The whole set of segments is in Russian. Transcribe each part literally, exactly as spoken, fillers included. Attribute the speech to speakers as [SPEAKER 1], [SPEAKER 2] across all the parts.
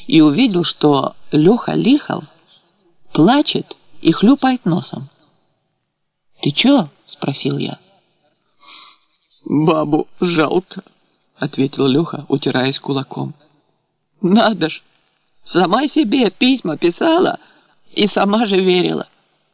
[SPEAKER 1] и увидел, что Леха Лихов плачет и хлюпает носом. «Ты чё?» – спросил я. «Бабу жалко», – ответил Леха, утираясь кулаком. «Надо ж, сама себе письма писала и сама же верила».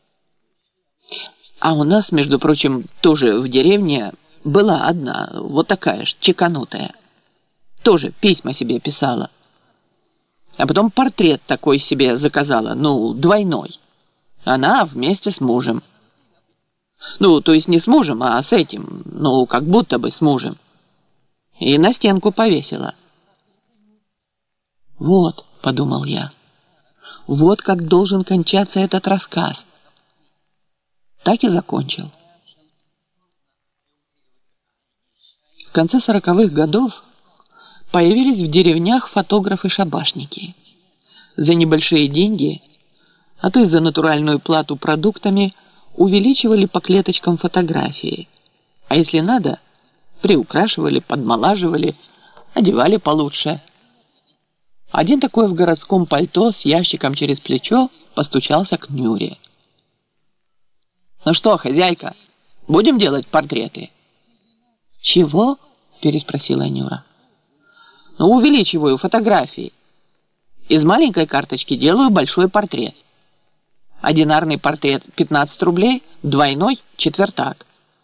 [SPEAKER 1] А у нас, между прочим, тоже в деревне была одна, вот такая ж, чеканутая. Тоже письма себе писала. А потом портрет такой себе заказала, ну, двойной. Она вместе с мужем. Ну, то есть не с мужем, а с этим, ну, как будто бы с мужем. И на стенку повесила. «Вот», — подумал я, — «вот как должен кончаться этот рассказ». Так и закончил. В конце сороковых годов появились в деревнях фотографы-шабашники. За небольшие деньги, а то и за натуральную плату продуктами, увеличивали по клеточкам фотографии. А если надо, приукрашивали, подмолаживали, одевали получше. Один такой в городском пальто с ящиком через плечо постучался к Нюре. «Ну что, хозяйка, будем делать портреты?» «Чего?» – переспросила Нюра. «Ну, увеличиваю фотографии. Из маленькой карточки делаю большой портрет. Одинарный портрет пятнадцать рублей, двойной – четвертак».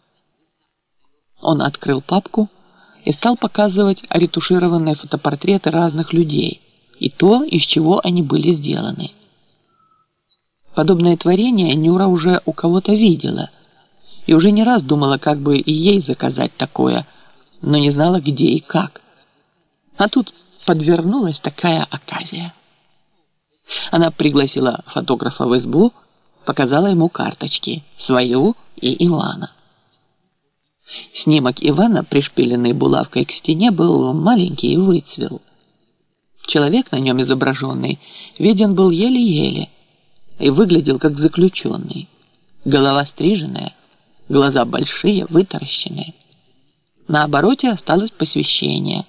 [SPEAKER 1] Он открыл папку и стал показывать ретушированные фотопортреты разных людей и то, из чего они были сделаны. Подобное творение Нюра уже у кого-то видела и уже не раз думала, как бы и ей заказать такое, но не знала, где и как. А тут подвернулась такая оказия. Она пригласила фотографа в избу, показала ему карточки, свою и Ивана. Снимок Ивана, пришпиленный булавкой к стене, был маленький и выцвел. Человек на нем изображенный виден был еле-еле и выглядел как заключенный. Голова стриженная, глаза большие, вытаращенные. На обороте осталось посвящение.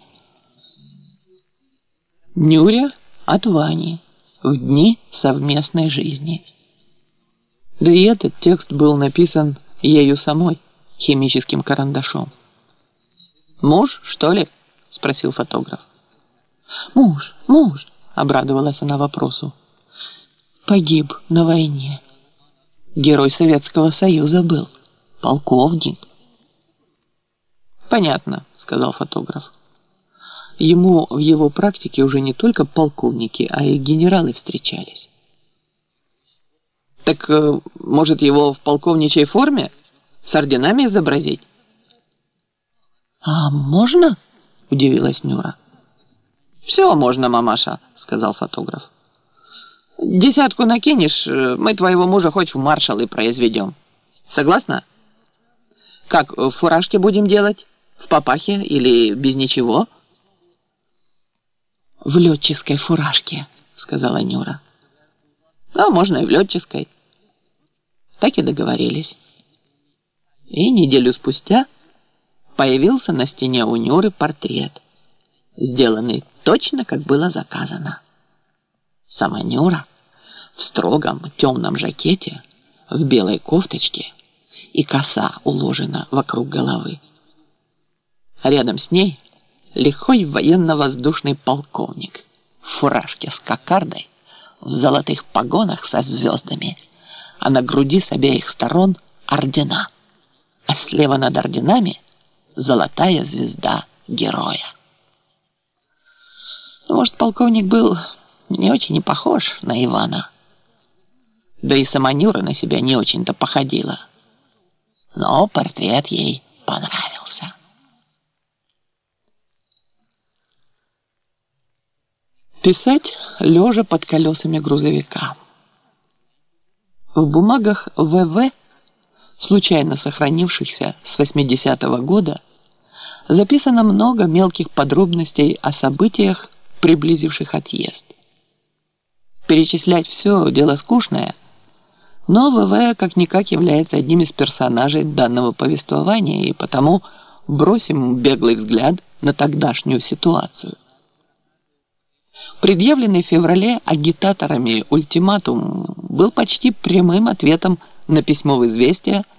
[SPEAKER 1] Нюре от Вани в дни совместной жизни. Да и этот текст был написан ею самой химическим карандашом. «Муж, что ли?» – спросил фотограф. «Муж, муж», – обрадовалась она вопросу. «Погиб на войне. Герой Советского Союза был. Полковник». «Понятно», – сказал фотограф. Ему в его практике уже не только полковники, а и генералы встречались. «Так, может, его в полковничьей форме с орденами изобразить?» «А можно?» – удивилась Нюра. «Все можно, мамаша», – сказал фотограф. «Десятку накинешь, мы твоего мужа хоть в маршалы произведем. Согласна? Как, в фуражке будем делать? В папахе или без ничего?» «В летческой фуражке», — сказала Нюра. «А можно и в летческой». Так и договорились. И неделю спустя появился на стене у Нюры портрет, сделанный точно, как было заказано. Сама Нюра в строгом темном жакете, в белой кофточке, и коса уложена вокруг головы. А рядом с ней лихой военно-воздушный полковник в фуражке с кокардой, в золотых погонах со звездами, а на груди с обеих сторон ордена, а слева над орденами золотая звезда героя. Может, полковник был не очень и похож на Ивана. Да и сама Нюра на себя не очень-то походила. Но портрет ей понравился. Писать лежа под колесами грузовика. В бумагах вэ вэ, случайно сохранившихся с восьмидесятого года, записано много мелких подробностей о событиях, приблизивших отъезд. Перечислять все – дело скучное, но вэ вэ как-никак является одним из персонажей данного повествования, и потому бросим беглый взгляд на тогдашнюю ситуацию. Предъявленный в феврале агитаторами ультиматум был почти прямым ответом на письмо в «Известия»